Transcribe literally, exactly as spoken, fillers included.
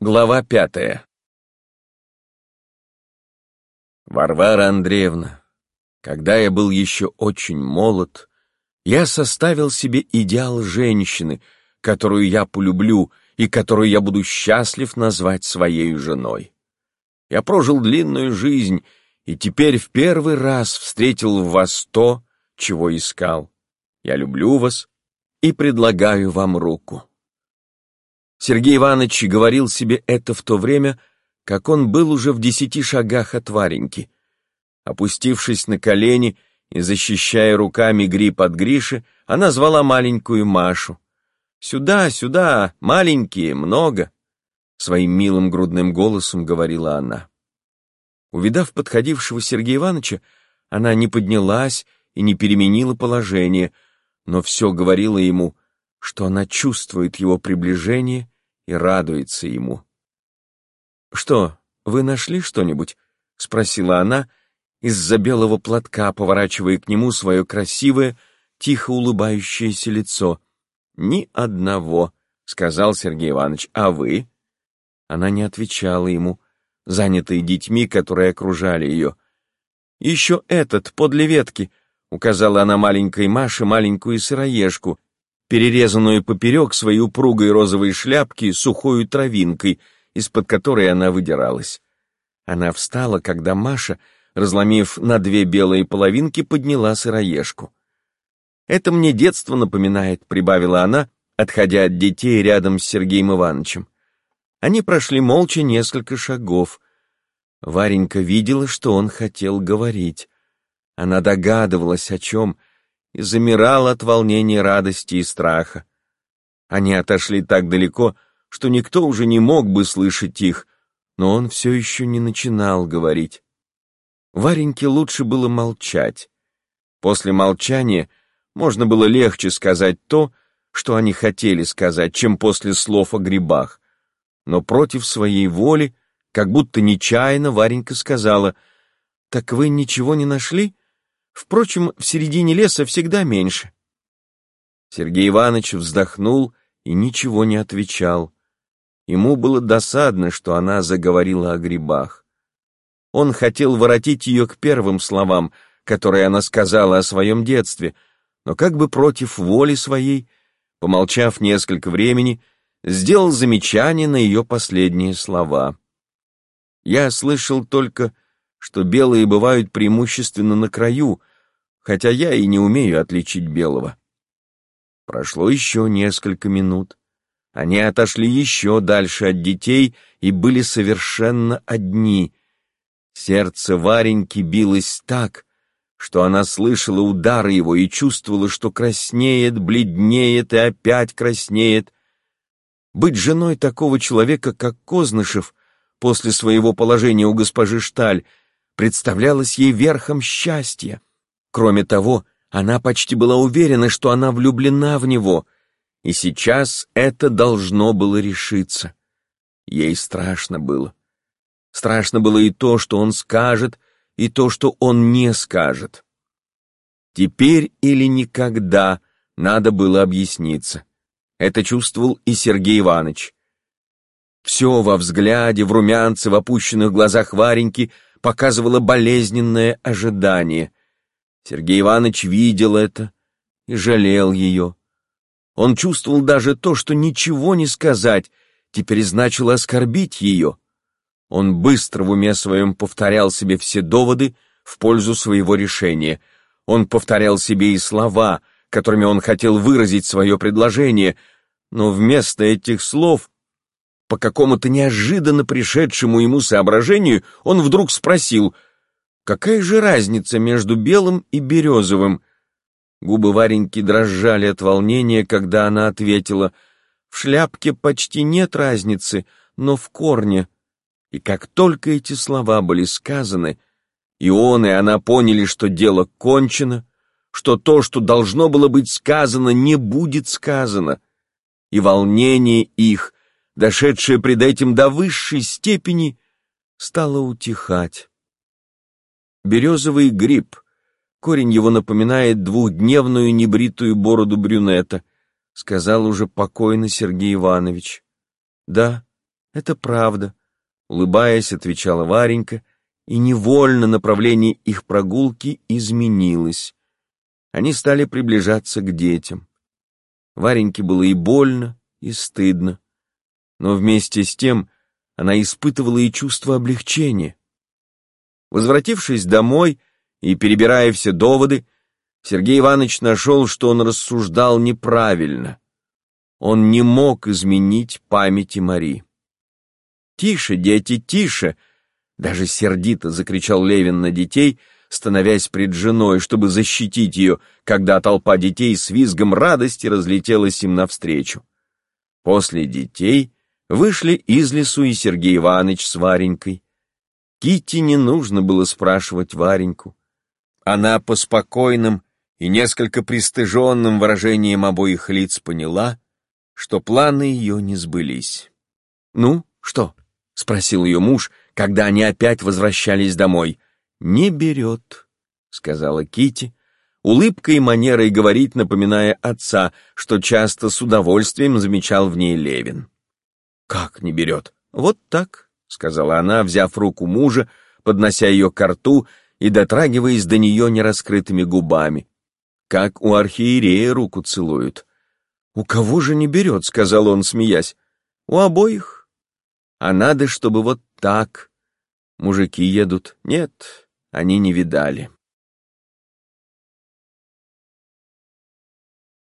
Глава пятая. Варвара Андреевна, когда я был еще очень молод, я составил себе идеал женщины, которую я полюблю и которую я буду счастлив назвать своей женой. Я прожил длинную жизнь и теперь в первый раз встретил в вас то, чего искал. Я люблю вас и предлагаю вам руку. Сергей Иванович говорил себе это в то время, как он был уже в десяти шагах от Вареньки. Опустившись на колени и защищая руками гриб от Гриши, она звала маленькую Машу. «Сюда, сюда, маленькие, много!» Своим милым грудным голосом говорила она. Увидав подходившего Сергея Ивановича, она не поднялась и не переменила положение, но все говорила ему, что она чувствует его приближение и радуется ему. «Что, вы нашли что-нибудь?» — спросила она из-за белого платка, поворачивая к нему свое красивое, тихо улыбающееся лицо. «Ни одного», — сказал Сергей Иванович. «А вы?» Она не отвечала ему, занятая детьми, которые окружали ее. «Еще этот, подле ветки», — указала она маленькой Маше маленькую сыроежку, перерезанную поперек своей упругой розовой шляпки сухою травинкой, из-под которой она выдиралась. Она встала, когда Маша, разломив на две белые половинки, подняла сыроежку. «Это мне детство напоминает», — прибавила она, отходя от детей рядом с Сергеем Ивановичем. Они прошли молча несколько шагов. Варенька видела, что он хотел говорить. Она догадывалась, о чем, и замирала от волнения, радости и страха. Они отошли так далеко, что никто уже не мог бы слышать их, но он все еще не начинал говорить. Вареньке лучше было молчать. После молчания можно было легче сказать то, что они хотели сказать, чем после слов о грибах. Но против своей воли, как будто нечаянно, Варенька сказала: «Так вы ничего не нашли? Впрочем, в середине леса всегда меньше». Сергей Иванович вздохнул и ничего не отвечал. Ему было досадно, что она заговорила о грибах. Он хотел воротить ее к первым словам, которые она сказала о своем детстве, но как бы против воли своей, помолчав несколько времени, сделал замечание на ее последние слова. «Я слышал только, что белые бывают преимущественно на краю, хотя я и не умею отличить белого». Прошло еще несколько минут. Они отошли еще дальше от детей и были совершенно одни. Сердце Вареньки билось так, что она слышала удары его и чувствовала, что краснеет, бледнеет и опять краснеет. Быть женой такого человека, как Кознышев, после своего положения у госпожи Шталь, представлялось ей верхом счастья. Кроме того, она почти была уверена, что она влюблена в него, и сейчас это должно было решиться. Ей страшно было. Страшно было и то, что он скажет, и то, что он не скажет. Теперь или никогда надо было объясниться. Это чувствовал и Сергей Иванович. Все во взгляде, в румянце, в опущенных глазах Вареньки показывало болезненное ожидание. Сергей Иванович видел это и жалел ее. Он чувствовал даже то, что ничего не сказать теперь значило оскорбить ее. Он быстро в уме своем повторял себе все доводы в пользу своего решения. Он повторял себе и слова, которыми он хотел выразить свое предложение, но вместо этих слов, по какому-то неожиданно пришедшему ему соображению, он вдруг спросил: «Какая же разница между белым и березовым?» Губы Вареньки дрожали от волнения, когда она ответила: «В шляпке почти нет разницы, но в корне». И как только эти слова были сказаны, и он, и она поняли, что дело кончено, что то, что должно было быть сказано, не будет сказано, и волнение их, дошедшее пред этим до высшей степени, стало утихать. Березовый гриб, корень его напоминает двухдневную небритую бороду брюнета, сказал уже покойно Сергей Иванович. Да, Это правда, улыбаясь, отвечала Варенька, и невольно направление их прогулки изменилось. Они стали приближаться к детям. Вареньке было и больно, и стыдно, но вместе с тем она испытывала и чувство облегчения. Возвратившись домой и перебирая все доводы, Сергей Иванович нашел, что он рассуждал неправильно. Он не мог изменить памяти Мари. «Тише, дети, тише!» — даже сердито закричал Левин на детей, становясь пред женой, чтобы защитить ее, когда толпа детей с визгом радости разлетелась им навстречу. После детей вышли из лесу и Сергей Иванович с Варенькой. Китти не нужно было спрашивать Вареньку. Она по спокойным и несколько пристыженным выражениям обоих лиц поняла, что планы ее не сбылись. «Ну, что?» — спросил ее муж, когда они опять возвращались домой. «Не берет», — сказала Китти, улыбкой и манерой говорить напоминая отца, что часто с удовольствием замечал в ней Левин. «Как не берет?» «Вот так», — сказала она, взяв руку мужа, поднося ее ко рту и дотрагиваясь до нее нераскрытыми губами, как у архиерея руку целуют. «У кого же не берет?» — сказал он, смеясь. «У обоих. А надо, чтобы вот так. Мужики едут. Нет, они не видали».